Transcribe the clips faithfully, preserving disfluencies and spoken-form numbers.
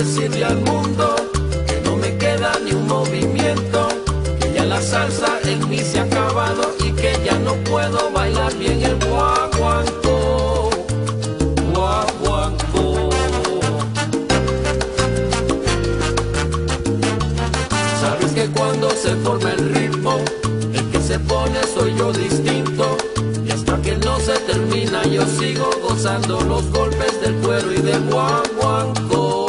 decirle al mundo que no me queda ni un movimiento, que ya la salsa en mí se ha acabado y que ya no puedo bailar bien el guaguancó, guaguancó. Sabes que cuando se forma el ritmo, el que se pone soy yo distinto, y hasta que no se termina yo sigo gozando los golpes del cuero y del guaguancó.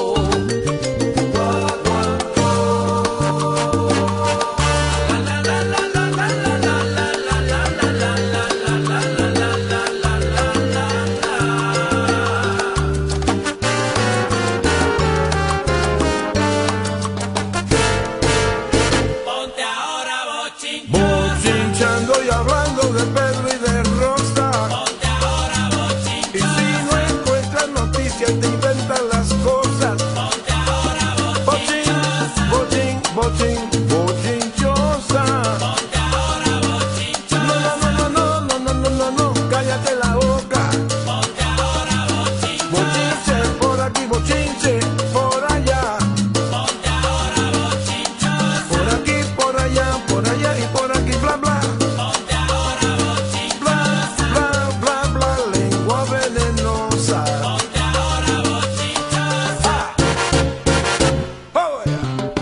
Bochinchando y hablando de Pedro y de Rosa. Ponte ahora bochinchosa. Y si no encuentras noticias te inventan las cosas. Ponte ahora bochinchosa. Bochin, bochin, bochin, bochinchosa. Ponte ahora bochinchosa. No, no, no, no, no, no, no, no, no, cállate la boca. Ponte ahora bochinchosa. Bochinche por aquí, bochinche por allá. Ponte ahora bochinchosa. Por aquí, por allá, por allá y por aquí, bla, bla. Ponte ahora bochinchosa. Bla, bla, bla, bla, lengua venenosa. Ponte ahora bochinchosa. Ah. Oh, yeah.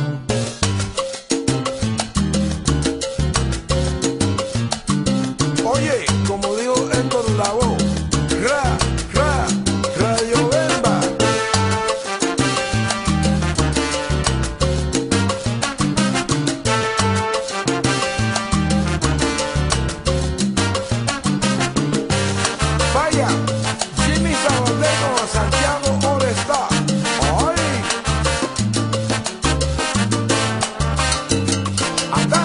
Oye, como dijo Héctor Lavoe, ra, ra, Radio Bemba. Vaya, Jimmy Sabandero a Santiago Orestá. ¡Ay! ¡Anda!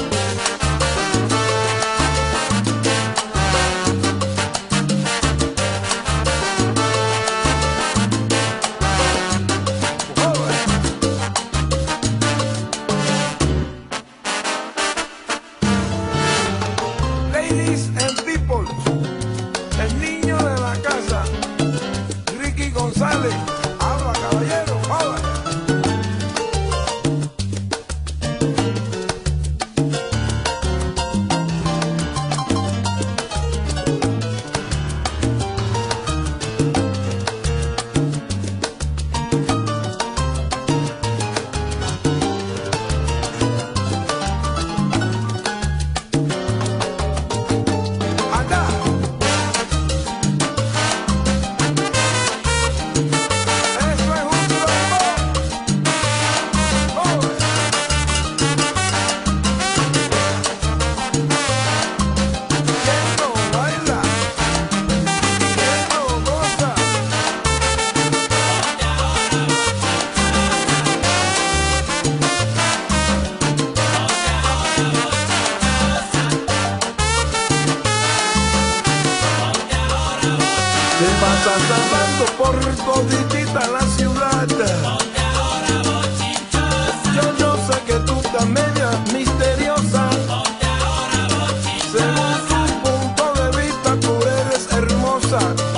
Ladies and people, el niño de la casa, Ricky González, habla caballero, habla. Anda. Eso es un trombo. Oh. ¿Quién no baila? ¿Quién no goza? Ponte ahora Te pasas hablando por toditita la ciudad. Yo, yo sé que tú estás media misteriosa. Según tu punto de vista, tú eres hermosa.